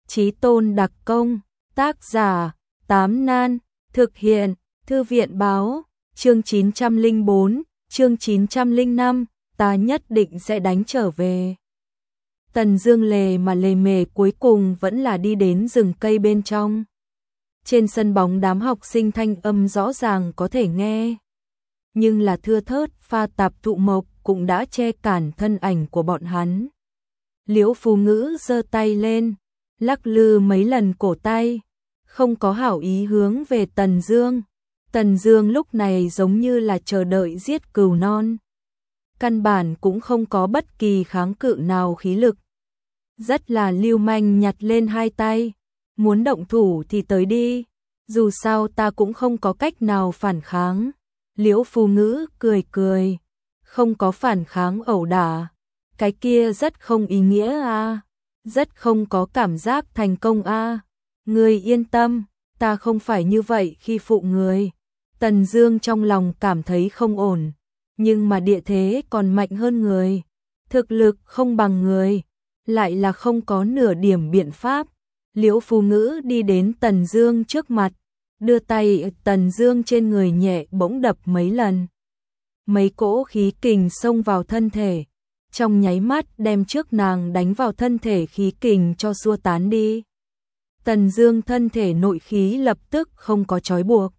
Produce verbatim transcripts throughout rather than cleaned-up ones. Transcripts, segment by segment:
Chí tôn đặc công, tác giả, Tám Nan, thực hiện, Thư viện báo, chương chín trăm lẻ bốn, chương chín trăm lẻ năm, ta nhất định sẽ đánh trở về. Tần Dương lề mà lề mề cuối cùng vẫn là đi đến rừng cây bên trong. Trên sân bóng đám học sinh thanh âm rõ ràng có thể nghe. Nhưng là thưa thớt pha tạp thụ mộc cũng đã che cản thân ảnh của bọn hắn. Liễu Phù Ngữ giơ tay lên, lắc lư mấy lần cổ tay, không có hảo ý hướng về Tần Dương. Tần Dương lúc này giống như là chờ đợi giết cừu non. Căn bản cũng không có bất kỳ kháng cự nào khí lực. Rất là lưu manh nhặt lên hai tay, muốn động thủ thì tới đi, dù sao ta cũng không có cách nào phản kháng. Liễu Phù Ngữ cười cười, không có phản kháng ẩu đả, cái kia rất không ý nghĩa a, rất không có cảm giác thành công a. Ngươi yên tâm, ta không phải như vậy khi phụ người. Tần Dương trong lòng cảm thấy không ổn, nhưng mà địa thế còn mạnh hơn người, thực lực không bằng người, lại là không có nửa điểm biện pháp. Liễu Phù Ngữ đi đến Tần Dương trước mặt, đưa tay Tần Dương trên người nhẹ bỗng đập mấy lần. Mấy cỗ khí kình xông vào thân thể, trong nháy mắt đem trước nàng đánh vào thân thể khí kình cho xua tán đi. Tần Dương thân thể nội khí lập tức không có trói buộc,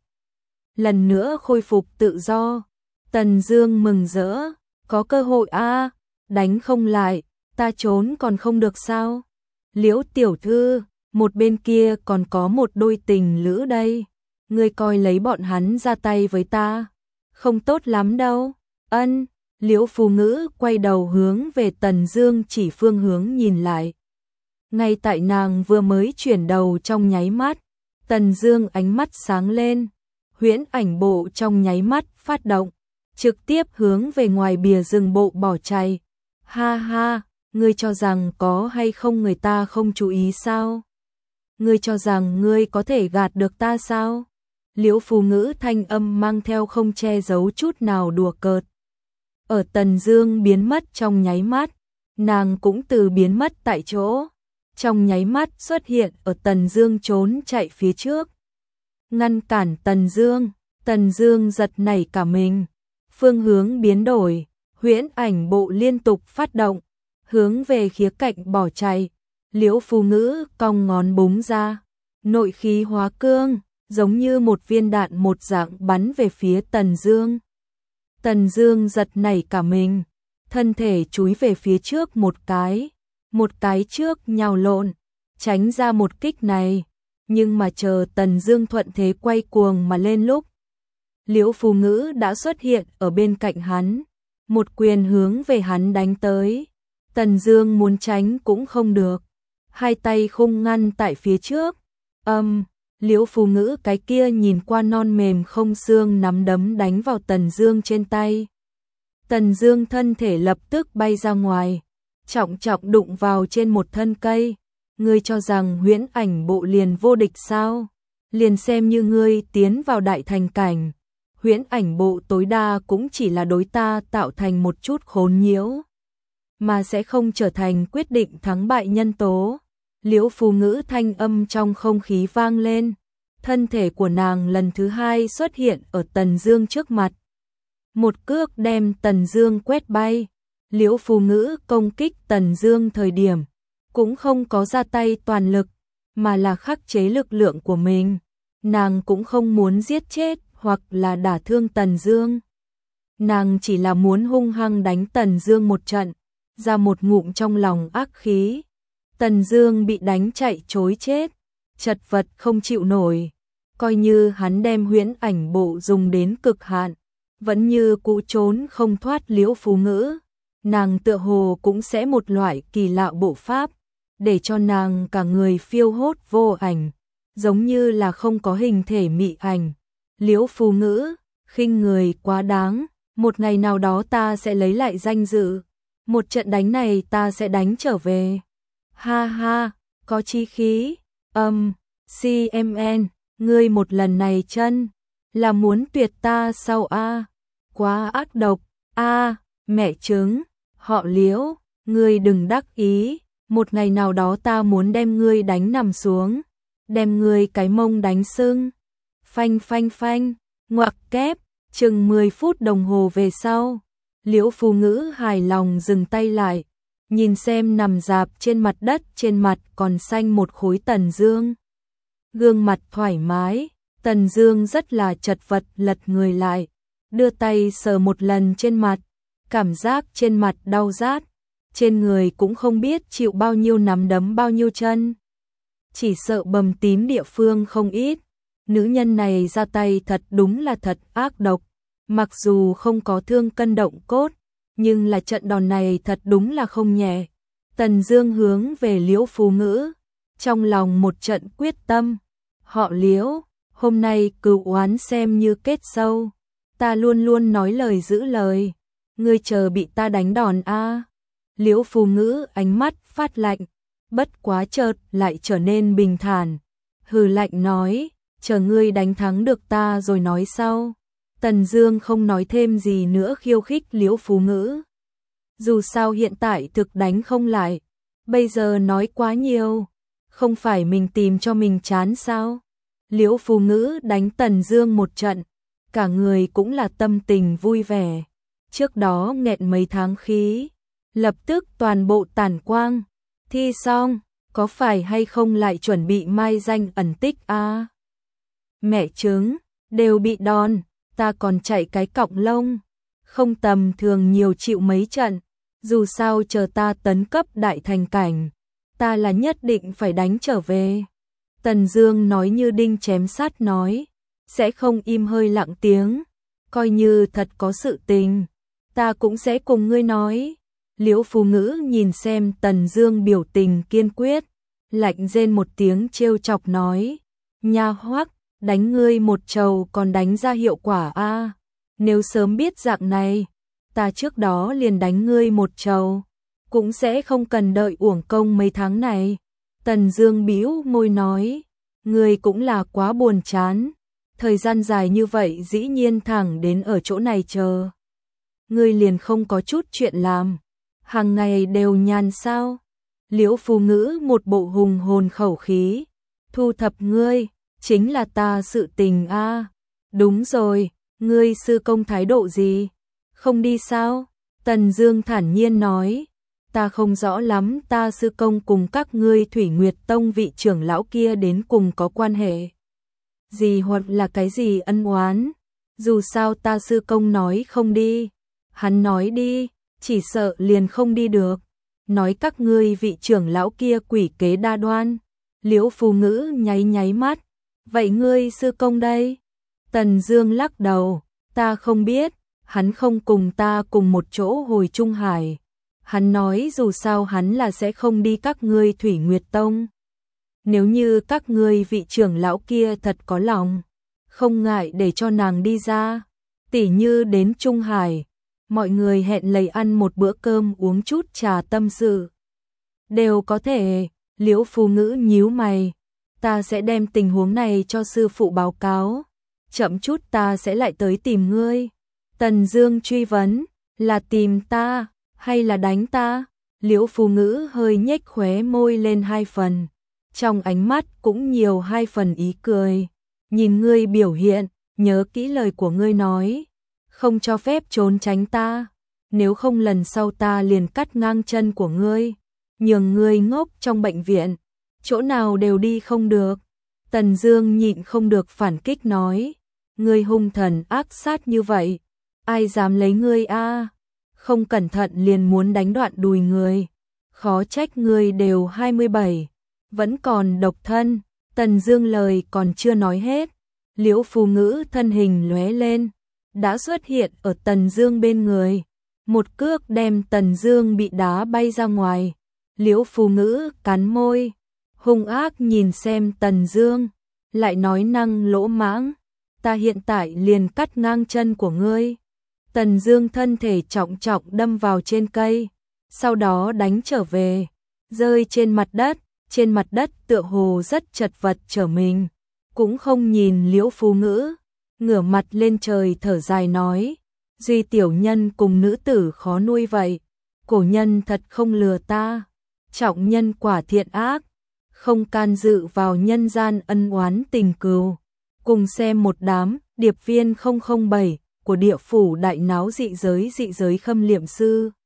lần nữa khôi phục tự do. Tần Dương mừng rỡ, có cơ hội a, đánh không lại, ta trốn còn không được sao? Liễu tiểu thư, một bên kia còn có một đôi tình lữ đây, ngươi coi lấy bọn hắn ra tay với ta, không tốt lắm đâu. Ân, Liễu Phù Ngữ quay đầu hướng về Tần Dương chỉ phương hướng nhìn lại. Ngay tại nàng vừa mới chuyển đầu trong nháy mắt, Tần Dương ánh mắt sáng lên, huyễn ảnh bộ trong nháy mắt phát động, trực tiếp hướng về ngoài bìa rừng bộ bỏ chạy. Ha ha, ngươi cho rằng có hay không người ta không chú ý sao? Ngươi cho rằng ngươi có thể gạt được ta sao? Liễu Phù Ngữ thanh âm mang theo không che giấu chút nào đùa cợt. Ở Tần Dương biến mất trong nháy mắt, nàng cũng từ biến mất tại chỗ, trong nháy mắt xuất hiện ở Tần Dương trốn chạy phía trước. Ngăn cản Tần Dương, Tần Dương giật nảy cả mình, phương hướng biến đổi, huyễn ảnh bộ liên tục phát động, hướng về khía cạnh bỏ chạy. Liễu Phù Ngữ cong ngón búng ra, nội khí hóa cương, giống như một viên đạn một dạng bắn về phía Tần Dương. Tần Dương giật nảy cả mình, thân thể chúi về phía trước một cái, một cái trước nhào lộn, tránh ra một kích này, nhưng mà chờ Tần Dương thuận thế quay cuồng mà lên lúc, Liễu Phù Ngữ đã xuất hiện ở bên cạnh hắn, một quyền hướng về hắn đánh tới. Tần Dương muốn tránh cũng không được, hai tay khung ngăn tại phía trước. Âm, um, Liễu Phù Ngữ cái kia nhìn qua non mềm không xương nắm đấm đánh vào Tần Dương trên tay. Tần Dương thân thể lập tức bay ra ngoài, trọng trọng đụng vào trên một thân cây. Ngươi cho rằng huyễn ảnh bộ liền vô địch sao? Liền xem như ngươi tiến vào đại thành cảnh, huyễn ảnh bộ tối đa cũng chỉ là đối ta tạo thành một chút khốn nhiễu, mà sẽ không trở thành quyết định thắng bại nhân tố. Liễu Phù Ngữ thanh âm trong không khí vang lên, thân thể của nàng lần thứ hai xuất hiện ở Tần Dương trước mặt. Một cước đem Tần Dương quét bay. Liễu Phù Ngữ công kích Tần Dương thời điểm cũng không có ra tay toàn lực, mà là khắc chế lực lượng của mình. Nàng cũng không muốn giết chết hoặc là đả thương Tần Dương. Nàng chỉ là muốn hung hăng đánh Tần Dương một trận, ra một ngụm trong lòng ác khí. Tần Dương bị đánh chạy trối chết, chật vật không chịu nổi, coi như hắn đem huyễn ảnh bộ dùng đến cực hạn, vẫn như cũ trốn không thoát Liễu Phù Ngữ. Nàng tựa hồ cũng sẽ một loại kỳ lạ bộ pháp, để cho nàng cả người phiêu hốt vô ảnh, giống như là không có hình thể mị ảnh. Liễu Phù Ngữ, khinh người quá đáng, một ngày nào đó ta sẽ lấy lại danh dự, một trận đánh này ta sẽ đánh trở về. Ha ha, có chí khí. Âm, um, xê em en, ngươi một lần này chân là muốn tuyệt ta sao a? Quá ác độc. A, mẹ trứng, họ Liễu, ngươi đừng đắc ý, một ngày nào đó ta muốn đem ngươi đánh nằm xuống, đem ngươi cái mông đánh sưng. Phanh phanh phanh, ngoặc kép, chừng mười phút đồng hồ về sau, Liễu Phù Ngữ hài lòng dừng tay lại, nhìn xem nằm rạp trên mặt đất, trên mặt còn xanh một khối Tần Dương. Gương mặt thoải mái, Tần Dương rất là chật vật lật người lại, đưa tay sờ một lần trên mặt, cảm giác trên mặt đau rát, trên người cũng không biết chịu bao nhiêu nắm đấm bao nhiêu chân. Chỉ sợ bầm tím địa phương không ít, nữ nhân này ra tay thật đúng là thật ác độc, mặc dù không có thương cân động cốt, nhưng là trận đòn này thật đúng là không nhẹ. Tần Dương hướng về Liễu Phù Ngữ, trong lòng một trận quyết tâm, họ Liễu, hôm nay cừu oán xem như kết sâu, ta luôn luôn nói lời giữ lời, ngươi chờ bị ta đánh đòn a. Liễu Phù Ngữ ánh mắt phát lạnh, bất quá chợt lại trở nên bình thản, hừ lạnh nói, chờ ngươi đánh thắng được ta rồi nói sau. Tần Dương không nói thêm gì nữa khiêu khích Liễu Phù Ngữ. Dù sao hiện tại thực đánh không lại, bây giờ nói quá nhiều, không phải mình tìm cho mình chán sao? Liễu Phù Ngữ đánh Tần Dương một trận, cả người cũng là tâm tình vui vẻ. Trước đó nghẹn mấy tháng khí, lập tức toàn bộ tản quang. Thi xong, có phải hay không lại chuẩn bị mai danh ẩn tích a? À? Mẹ trứng, đều bị đòn, ta còn chạy cái cọng lông, không tầm thường nhiều chịu mấy trận, dù sao chờ ta tấn cấp đại thành cảnh, ta là nhất định phải đánh trở về. Tần Dương nói như đinh chém sắt nói, sẽ không im hơi lặng tiếng, coi như thật có sự tình, ta cũng sẽ cùng ngươi nói. Liễu Phù Ngữ nhìn xem Tần Dương biểu tình kiên quyết, lạnh rên một tiếng trêu chọc nói, nha hoắc, đánh ngươi một trầu còn đánh ra hiệu quả a, à? Nếu sớm biết dạng này, ta trước đó liền đánh ngươi một trầu, cũng sẽ không cần đợi uổng công mấy tháng này. Tần Dương bĩu môi nói, ngươi cũng là quá buồn chán, thời gian dài như vậy dĩ nhiên thẳng đến ở chỗ này chờ. Ngươi liền không có chút chuyện làm, hàng ngày đều nhàn sao? Liễu Phù Ngữ một bộ hùng hồn khẩu khí, thu thập ngươi, chính là ta sự tình a. À. Đúng rồi, ngươi sư công thái độ gì? Không đi sao? Tần Dương thản nhiên nói, ta không rõ lắm, ta sư công cùng các ngươi Thủy Nguyệt Tông vị trưởng lão kia đến cùng có quan hệ gì hoặc là cái gì ân oán, dù sao ta sư công nói không đi, hắn nói đi, chỉ sợ liền không đi được, nói các ngươi vị trưởng lão kia quỷ kế đa đoan. Liễu Phù Ngữ nháy nháy mắt, vậy ngươi sư công đây? Tần Dương lắc đầu, ta không biết, hắn không cùng ta cùng một chỗ hồi Trung Hải. Hắn nói dù sao hắn là sẽ không đi các ngươi Thủy Nguyệt Tông. Nếu như các ngươi vị trưởng lão kia thật có lòng, không ngại để cho nàng đi ra, tỉ như đến Trung Hải, mọi người hẹn lầy ăn một bữa cơm uống chút trà tâm sự. Đều có thể. Liễu Phù Ngữ nhíu mày, ta sẽ đem tình huống này cho sư phụ báo cáo, chậm chút ta sẽ lại tới tìm ngươi. Tần Dương truy vấn, là tìm ta, hay là đánh ta? Liễu Phù Ngữ hơi nhếch khóe môi lên hai phần, trong ánh mắt cũng nhiều hai phần ý cười. Nhìn ngươi biểu hiện, nhớ kỹ lời của ngươi nói, không cho phép trốn tránh ta, nếu không lần sau ta liền cắt ngang chân của ngươi, nhường ngươi ngốc trong bệnh viện, chỗ nào đều đi không được. Tần Dương nhịn không được phản kích nói, ngươi hung thần ác sát như vậy, ai dám lấy ngươi a? À? Không cẩn thận liền muốn đánh đoạn đùi người, khó trách ngươi đều hai mươi bảy, vẫn còn độc thân. Tần Dương lời còn chưa nói hết, Liễu Phù Ngữ thân hình lóe lên, đã xuất hiện ở Tần Dương bên người, một cước đem Tần Dương bị đá bay ra ngoài. Liễu Phù Ngữ cắn môi, hung ác nhìn xem Tần Dương, lại nói năng lỗ mãng, ta hiện tại liền cắt ngang chân của ngươi. Tần Dương thân thể trọng trọng đâm vào trên cây, sau đó đánh trở về, rơi trên mặt đất, trên mặt đất tựa hồ rất chật vật trở mình, cũng không nhìn Liễu Phù Ngữ, ngửa mặt lên trời thở dài nói, duy tiểu nhân cùng nữ tử khó nuôi vậy, cổ nhân thật không lừa ta. trọng nhân quả thiện ác, không can dự vào nhân gian ân oán tình cừu. Cùng xem một đám điệp viên không không bảy của địa phủ đại náo dị giới dị giới Khâm Liệm Sư.